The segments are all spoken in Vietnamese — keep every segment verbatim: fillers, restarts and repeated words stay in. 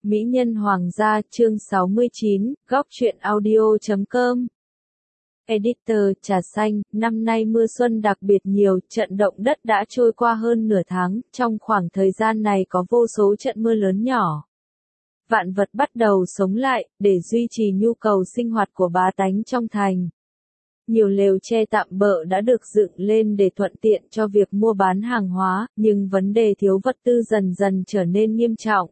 Mỹ nhân hoàng gia chương sáu mươi chín, góc truyện audio chấm com. Editor Trà Xanh, năm nay mưa xuân đặc biệt nhiều, trận động đất đã trôi qua hơn nửa tháng, trong khoảng thời gian này có vô số trận mưa lớn nhỏ. Vạn vật bắt đầu sống lại, để duy trì nhu cầu sinh hoạt của bá tánh trong thành. Nhiều lều tre tạm bợ đã được dựng lên để thuận tiện cho việc mua bán hàng hóa, nhưng vấn đề thiếu vật tư dần dần trở nên nghiêm trọng.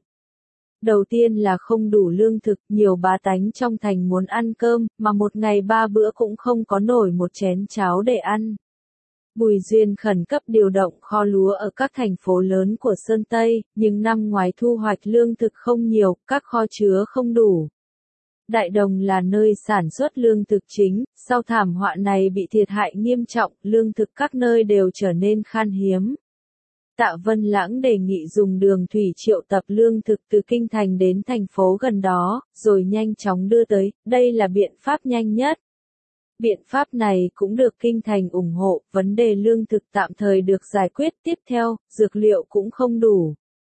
Đầu tiên là không đủ lương thực, nhiều bá tánh trong thành muốn ăn cơm, mà một ngày ba bữa cũng không có nổi một chén cháo để ăn. Bùi Duyên khẩn cấp điều động kho lúa ở các thành phố lớn của Sơn Tây, nhưng năm ngoái thu hoạch lương thực không nhiều, các kho chứa không đủ. Đại Đồng là nơi sản xuất lương thực chính, sau thảm họa này bị thiệt hại nghiêm trọng, lương thực các nơi đều trở nên khan hiếm. Tạ Vân Lãng đề nghị dùng đường thủy triệu tập lương thực từ kinh thành đến thành phố gần đó, rồi nhanh chóng đưa tới, đây là biện pháp nhanh nhất. Biện pháp này cũng được kinh thành ủng hộ, vấn đề lương thực tạm thời được giải quyết. Tiếp theo, dược liệu cũng không đủ.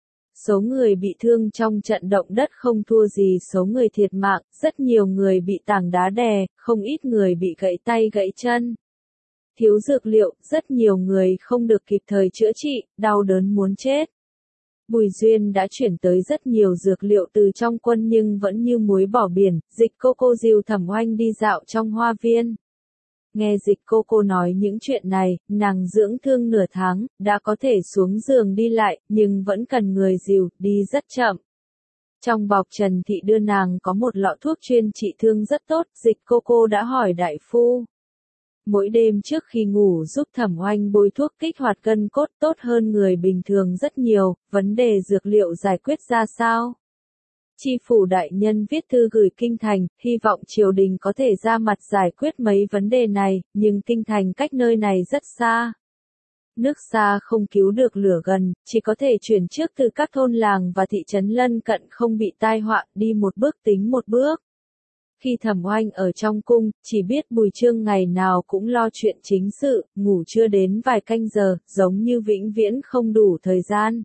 Số người bị thương trong trận động đất không thua gì số người thiệt mạng, rất nhiều người bị tảng đá đè, không ít người bị gãy tay gãy chân. Thiếu dược liệu, rất nhiều người không được kịp thời chữa trị, đau đớn muốn chết. Bùi Duyên đã chuyển tới rất nhiều dược liệu từ trong quân nhưng vẫn như muối bỏ biển. Dịch cô cô dìu Thẩm Oanh đi dạo trong hoa viên. Nghe Dịch cô cô nói những chuyện này, nàng dưỡng thương nửa tháng, đã có thể xuống giường đi lại, nhưng vẫn cần người dìu, đi rất chậm. Trong bọc Trần Thị đưa nàng có một lọ thuốc chuyên trị thương rất tốt, Dịch cô cô đã hỏi đại phu. Mỗi đêm trước khi ngủ giúp Thẩm Oanh bôi thuốc kích hoạt gân cốt tốt hơn người bình thường rất nhiều, vấn đề dược liệu giải quyết ra sao? Chi phủ đại nhân viết thư gửi kinh thành, hy vọng triều đình có thể ra mặt giải quyết mấy vấn đề này, nhưng kinh thành cách nơi này rất xa. Nước xa không cứu được lửa gần, chỉ có thể chuyển trước từ các thôn làng và thị trấn lân cận không bị tai họa, đi một bước tính một bước. Khi Thẩm Oanh ở trong cung, chỉ biết Bùi Chương ngày nào cũng lo chuyện chính sự, ngủ chưa đến vài canh giờ, giống như vĩnh viễn không đủ thời gian.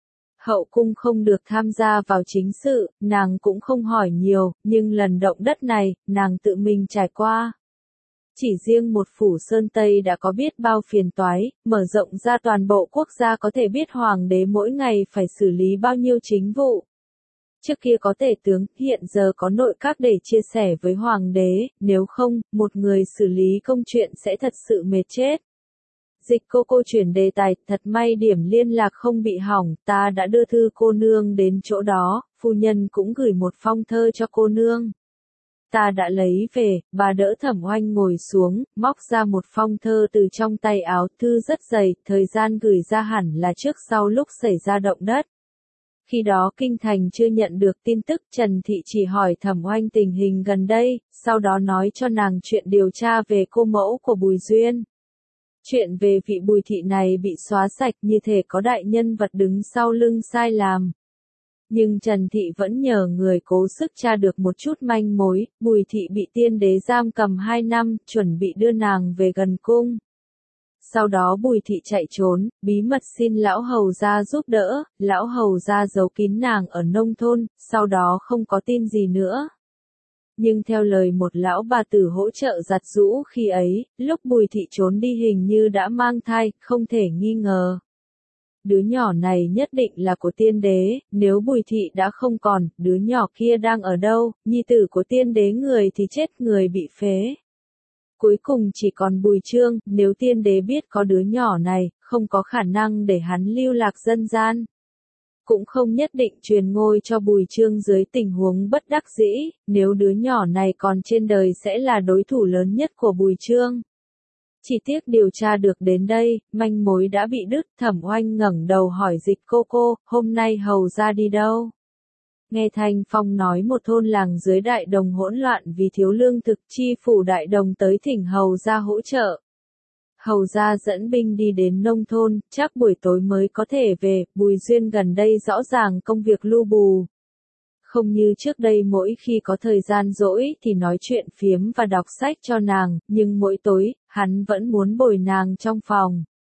Hậu cung không được tham gia vào chính sự, nàng cũng không hỏi nhiều, nhưng lần động đất này, nàng tự mình trải qua. Chỉ riêng một phủ Sơn Tây đã có biết bao phiền toái, mở rộng ra toàn bộ quốc gia có thể biết hoàng đế mỗi ngày phải xử lý bao nhiêu chính vụ. Trước kia có tể tướng, hiện giờ có nội các để chia sẻ với hoàng đế, nếu không, một người xử lý công chuyện sẽ thật sự mệt chết. Dịch cô cô chuyển đề tài, thật may điểm liên lạc không bị hỏng, ta đã đưa thư cô nương đến chỗ đó, phu nhân cũng gửi một phong thơ cho cô nương. Ta đã lấy về, bà đỡ Thẩm Oanh ngồi xuống, móc ra một phong thơ từ trong tay áo, thư rất dày, thời gian gửi ra hẳn là trước sau lúc xảy ra động đất. Khi đó kinh thành chưa nhận được tin tức, Trần Thị chỉ hỏi Thẩm Oanh tình hình gần đây, sau đó nói cho nàng chuyện điều tra về cô mẫu của Bùi Duyên. Chuyện về vị Bùi Thị này bị xóa sạch như thể có đại nhân vật đứng sau lưng sai làm. Nhưng Trần Thị vẫn nhờ người cố sức tra được một chút manh mối, Bùi Thị bị tiên đế giam cầm hai năm, chuẩn bị đưa nàng về gần cung. Sau đó Bùi Thị chạy trốn, bí mật xin lão hầu gia giúp đỡ, lão hầu gia giấu kín nàng ở nông thôn, sau đó không có tin gì nữa. Nhưng theo lời một lão bà tử hỗ trợ giặt giũ khi ấy, lúc Bùi Thị trốn đi hình như đã mang thai, không thể nghi ngờ. Đứa nhỏ này nhất định là của tiên đế, nếu Bùi Thị đã không còn, đứa nhỏ kia đang ở đâu, nhi tử của tiên đế người thì chết người bị phế. Cuối cùng chỉ còn Bùi Chương, nếu tiên đế biết có đứa nhỏ này, không có khả năng để hắn lưu lạc dân gian. Cũng không nhất định truyền ngôi cho Bùi Chương dưới tình huống bất đắc dĩ, nếu đứa nhỏ này còn trên đời sẽ là đối thủ lớn nhất của Bùi Chương. Chỉ tiếc điều tra được đến đây, manh mối đã bị đứt. Thẩm Oanh ngẩng đầu hỏi Dịch cô cô, hôm nay hầu ra đi đâu? Nghe Thanh Phong nói một thôn làng dưới Đại Đồng hỗn loạn vì thiếu lương thực, chi phủ Đại Đồng tới thỉnh hầu ra hỗ trợ. Hầu ra dẫn binh đi đến nông thôn, chắc buổi tối mới có thể về. Bùi Duyên gần đây rõ ràng công việc lu bù. Không như trước đây mỗi khi có thời gian rỗi thì nói chuyện phiếm và đọc sách cho nàng, nhưng mỗi tối, hắn vẫn muốn bồi nàng trong phòng.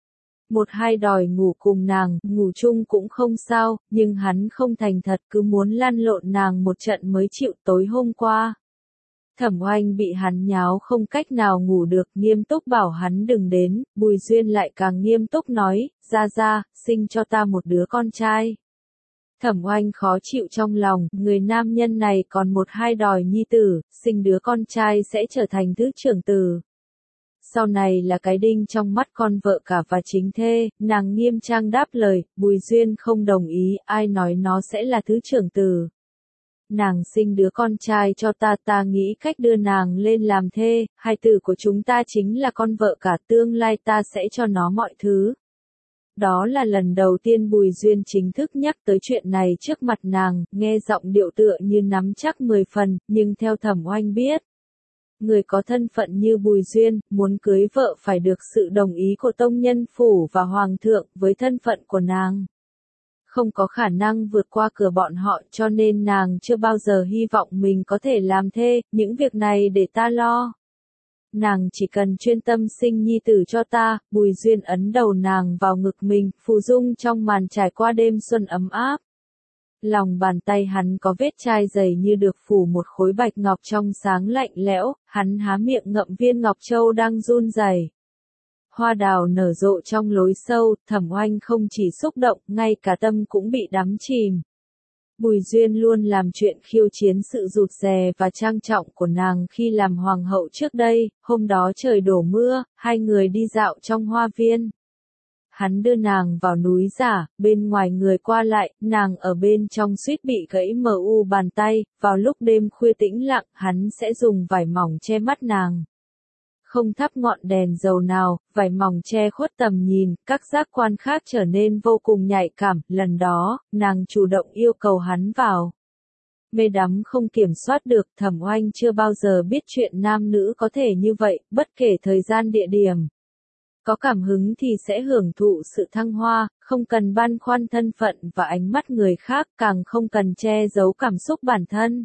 Một hai đòi ngủ cùng nàng, ngủ chung cũng không sao, nhưng hắn không thành thật cứ muốn lăn lộn nàng một trận mới chịu. Tối hôm qua, Thẩm Oanh bị hắn nháo không cách nào ngủ được, nghiêm túc bảo hắn đừng đến, Bùi Duyên lại càng nghiêm túc nói, ra ra, sinh cho ta một đứa con trai. Thẩm Oanh khó chịu trong lòng, người nam nhân này còn một hai đòi nhi tử, sinh đứa con trai sẽ trở thành thứ trưởng tử. Sau này là cái đinh trong mắt con vợ cả và chính thê, nàng nghiêm trang đáp lời, Bùi Duyên không đồng ý, ai nói nó sẽ là thứ trưởng tử. Nàng sinh đứa con trai cho ta, ta nghĩ cách đưa nàng lên làm thê, hai tử của chúng ta chính là con vợ cả, tương lai ta sẽ cho nó mọi thứ. Đó là lần đầu tiên Bùi Duyên chính thức nhắc tới chuyện này trước mặt nàng, nghe giọng điệu tựa như nắm chắc mười phần, nhưng theo Thẩm Oanh biết, người có thân phận như Bùi Duyên, muốn cưới vợ phải được sự đồng ý của tông nhân phủ và hoàng thượng, với thân phận của nàng không có khả năng vượt qua cửa bọn họ, cho nên nàng chưa bao giờ hy vọng mình có thể làm thê, những việc này để ta lo. Nàng chỉ cần chuyên tâm sinh nhi tử cho ta. Bùi Duyên ấn đầu nàng vào ngực mình, phù dung trong màn trải qua đêm xuân ấm áp. Lòng bàn tay hắn có vết chai dày như được phủ một khối bạch ngọc trong sáng lạnh lẽo, hắn há miệng ngậm viên ngọc châu đang run rẩy. Hoa đào nở rộ trong lối sâu, Thẩm Oanh không chỉ xúc động, ngay cả tâm cũng bị đắm chìm. Bùi Duyên luôn làm chuyện khiêu chiến sự rụt rè và trang trọng của nàng khi làm hoàng hậu trước đây. Hôm đó trời đổ mưa, hai người đi dạo trong hoa viên. Hắn đưa nàng vào núi giả, bên ngoài người qua lại, nàng ở bên trong suýt bị gãy mờ u bàn tay. Vào lúc đêm khuya tĩnh lặng, hắn sẽ dùng vải mỏng che mắt nàng. Không thắp ngọn đèn dầu nào, vải mỏng che khuất tầm nhìn, các giác quan khác trở nên vô cùng nhạy cảm. Lần đó, nàng chủ động yêu cầu hắn vào. Mê đắm không kiểm soát được, Thẩm Oanh chưa bao giờ biết chuyện nam nữ có thể như vậy, bất kể thời gian địa điểm. Có cảm hứng thì sẽ hưởng thụ sự thăng hoa, không cần băn khoăn thân phận và ánh mắt người khác, càng không cần che giấu cảm xúc bản thân.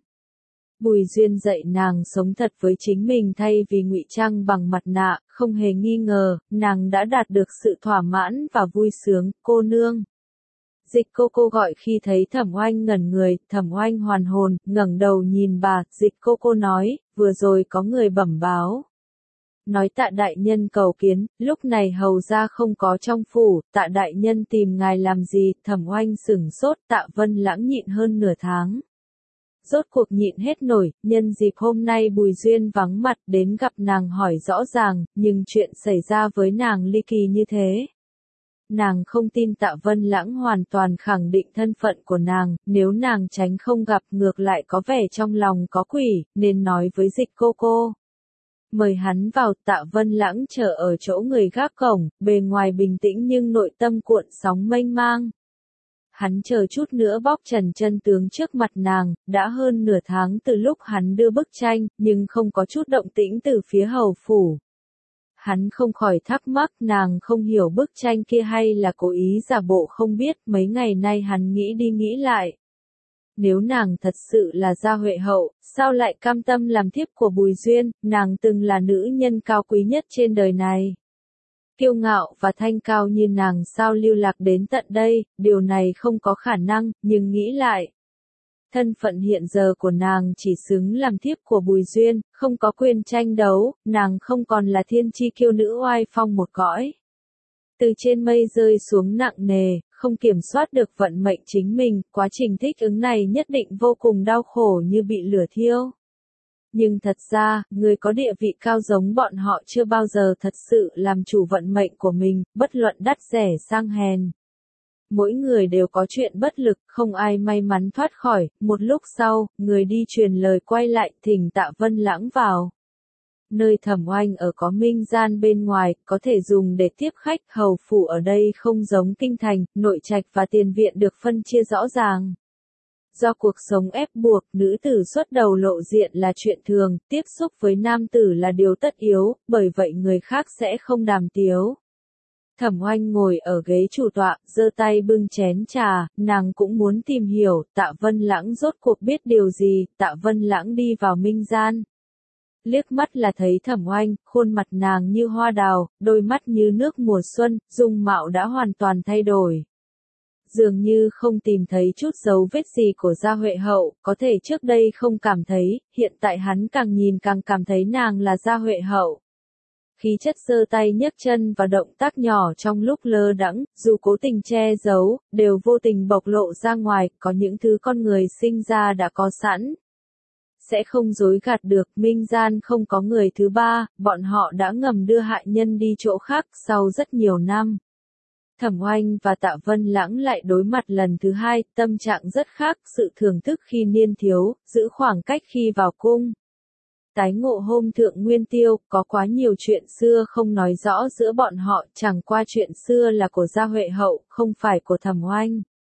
Bùi Duyên dạy nàng sống thật với chính mình thay vì ngụy trang bằng mặt nạ, không hề nghi ngờ, nàng đã đạt được sự thỏa mãn và vui sướng. Cô nương. Dịch cô cô gọi khi thấy Thẩm Oanh ngẩn người, Thẩm Oanh hoàn hồn, ngẩng đầu nhìn bà, Dịch cô cô nói, vừa rồi có người bẩm báo. Nói Tạ đại nhân cầu kiến, lúc này hầu ra không có trong phủ, Tạ đại nhân tìm ngài làm gì? Thẩm Oanh sửng sốt, Tạ Vân Lãng nhịn hơn nửa tháng. Rốt cuộc nhịn hết nổi, nhân dịp hôm nay Bùi Duyên vắng mặt đến gặp nàng hỏi rõ ràng, nhưng chuyện xảy ra với nàng ly kỳ như thế. Nàng không tin Tạ Vân Lãng hoàn toàn khẳng định thân phận của nàng, nếu nàng tránh không gặp ngược lại có vẻ trong lòng có quỷ, nên nói với Dịch cô cô. Mời hắn vào. Tạ Vân Lãng chờ ở chỗ người gác cổng, bề ngoài bình tĩnh nhưng nội tâm cuộn sóng mênh mang. Hắn chờ chút nữa bóc trần chân tướng trước mặt nàng, đã hơn nửa tháng từ lúc hắn đưa bức tranh, nhưng không có chút động tĩnh từ phía hầu phủ. Hắn không khỏi thắc mắc nàng không hiểu bức tranh kia hay là cố ý giả bộ không biết. Mấy ngày nay hắn nghĩ đi nghĩ lại. Nếu nàng thật sự là Gia Huệ hậu, sao lại cam tâm làm thiếp của Bùi Duyên? Nàng từng là nữ nhân cao quý nhất trên đời này. Kiêu ngạo và thanh cao như nàng sao lưu lạc đến tận đây? Điều này không có khả năng, nhưng nghĩ lại. Thân phận hiện giờ của nàng chỉ xứng làm thiếp của Bùi Duyên, không có quyền tranh đấu, nàng không còn là thiên chi kiêu nữ oai phong một cõi. Từ trên mây rơi xuống nặng nề, không kiểm soát được vận mệnh chính mình, quá trình thích ứng này nhất định vô cùng đau khổ như bị lửa thiêu. Nhưng thật ra, người có địa vị cao giống bọn họ chưa bao giờ thật sự làm chủ vận mệnh của mình, bất luận đắt rẻ sang hèn. Mỗi người đều có chuyện bất lực, không ai may mắn thoát khỏi. Một lúc sau, người đi truyền lời quay lại, thỉnh Tạ Vân Lãng vào. Nơi Thẩm Oanh ở có minh gian bên ngoài, có thể dùng để tiếp khách. Hầu phủ ở đây không giống kinh thành, nội trạch và tiền viện được phân chia rõ ràng. Do cuộc sống ép buộc, nữ tử xuất đầu lộ diện là chuyện thường, tiếp xúc với nam tử là điều tất yếu, bởi vậy người khác sẽ không đàm tiếu. Thẩm Oanh ngồi ở ghế chủ tọa, giơ tay bưng chén trà, nàng cũng muốn tìm hiểu, Tạ Vân Lãng rốt cuộc biết điều gì. Tạ Vân Lãng đi vào minh gian. Liếc mắt là thấy Thẩm Oanh, khuôn mặt nàng như hoa đào, đôi mắt như nước mùa xuân, dung mạo đã hoàn toàn thay đổi. Dường như không tìm thấy chút dấu vết gì của Gia Huệ Hậu, có thể trước đây không cảm thấy, hiện tại hắn càng nhìn càng cảm thấy nàng là Gia Huệ Hậu. Khí chất giơ tay nhấc chân và động tác nhỏ trong lúc lơ đãng, dù cố tình che giấu, đều vô tình bộc lộ ra ngoài, có những thứ con người sinh ra đã có sẵn. Sẽ không dối gạt được, minh gian không có người thứ ba, bọn họ đã ngầm đưa hại nhân đi chỗ khác sau rất nhiều năm. Thẩm Oanh và Tạ Vân Lãng lại đối mặt lần thứ hai, tâm trạng rất khác, sự thưởng thức khi niên thiếu, giữ khoảng cách khi vào cung. Tái ngộ hôm thượng nguyên tiêu, có quá nhiều chuyện xưa không nói rõ giữa bọn họ, chẳng qua chuyện xưa là của Gia Huệ Hậu, không phải của Thẩm Oanh.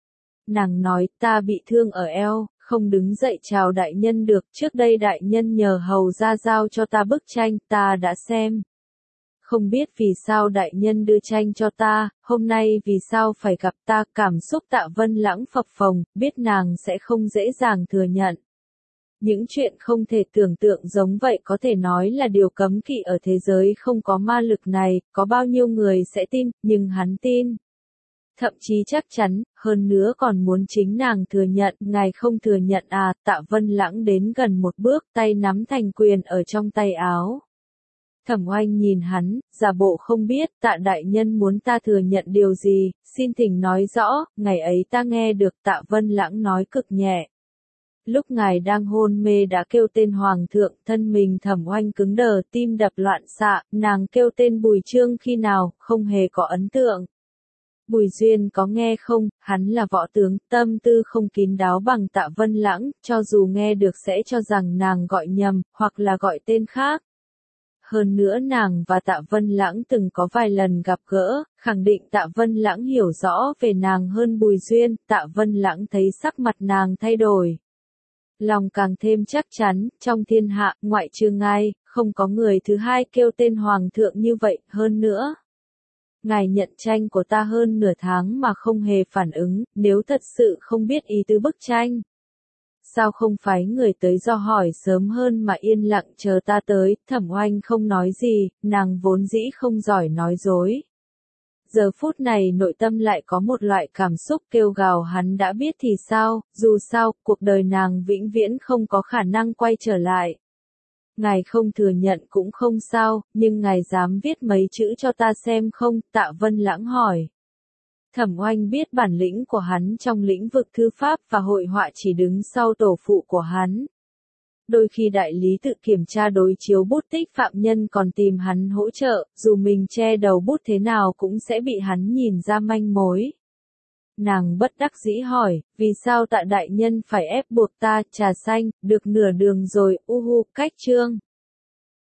Nàng nói, ta bị thương ở eo, không đứng dậy chào đại nhân được, trước đây đại nhân nhờ hầu ra giao cho ta bức tranh, ta đã xem. Không biết vì sao đại nhân đưa tranh cho ta, hôm nay vì sao phải gặp ta, cảm xúc Tạ Vân Lãng phập phồng, biết nàng sẽ không dễ dàng thừa nhận. Những chuyện không thể tưởng tượng giống vậy có thể nói là điều cấm kỵ ở thế giới không có ma lực này, có bao nhiêu người sẽ tin, nhưng hắn tin. Thậm chí chắc chắn, hơn nữa còn muốn chính nàng thừa nhận, ngài không thừa nhận à, Tạ Vân Lãng đến gần một bước, tay nắm thành quyền ở trong tay áo. Thẩm Oanh nhìn hắn, giả bộ không biết, Tạ đại nhân muốn ta thừa nhận điều gì, xin thỉnh nói rõ, ngày ấy ta nghe được Tạ Vân Lãng nói cực nhẹ. Lúc ngài đang hôn mê đã kêu tên hoàng thượng, thân mình Thẩm Oanh cứng đờ, tim đập loạn xạ, nàng kêu tên Bùi Trương khi nào, không hề có ấn tượng. Bùi Duyên có nghe không, hắn là võ tướng, tâm tư không kín đáo bằng Tạ Vân Lãng, cho dù nghe được sẽ cho rằng nàng gọi nhầm, hoặc là gọi tên khác. Hơn nữa nàng và Tạ Vân Lãng từng có vài lần gặp gỡ, khẳng định Tạ Vân Lãng hiểu rõ về nàng hơn Bùi Duyên, Tạ Vân Lãng thấy sắc mặt nàng thay đổi. Lòng càng thêm chắc chắn, trong thiên hạ, ngoại trừ ngài, không có người thứ hai kêu tên hoàng thượng như vậy, hơn nữa. Ngài nhận tranh của ta hơn nửa tháng mà không hề phản ứng, nếu thật sự không biết ý tứ bức tranh. Sao không phái người tới do hỏi sớm hơn mà yên lặng chờ ta tới, Thẩm Oanh không nói gì, nàng vốn dĩ không giỏi nói dối. Giờ phút này nội tâm lại có một loại cảm xúc kêu gào hắn đã biết thì sao, dù sao, cuộc đời nàng vĩnh viễn không có khả năng quay trở lại. Ngài không thừa nhận cũng không sao, nhưng ngài dám viết mấy chữ cho ta xem không, Tạ Vân Lãng hỏi. Thẩm Oanh biết bản lĩnh của hắn trong lĩnh vực thư pháp và hội họa chỉ đứng sau tổ phụ của hắn. Đôi khi đại lý tự kiểm tra đối chiếu bút tích phạm nhân còn tìm hắn hỗ trợ, dù mình che đầu bút thế nào cũng sẽ bị hắn nhìn ra manh mối. Nàng bất đắc dĩ hỏi, vì sao Tạ đại nhân phải ép buộc ta, trà xanh, được nửa đường rồi, u hu, cách chương.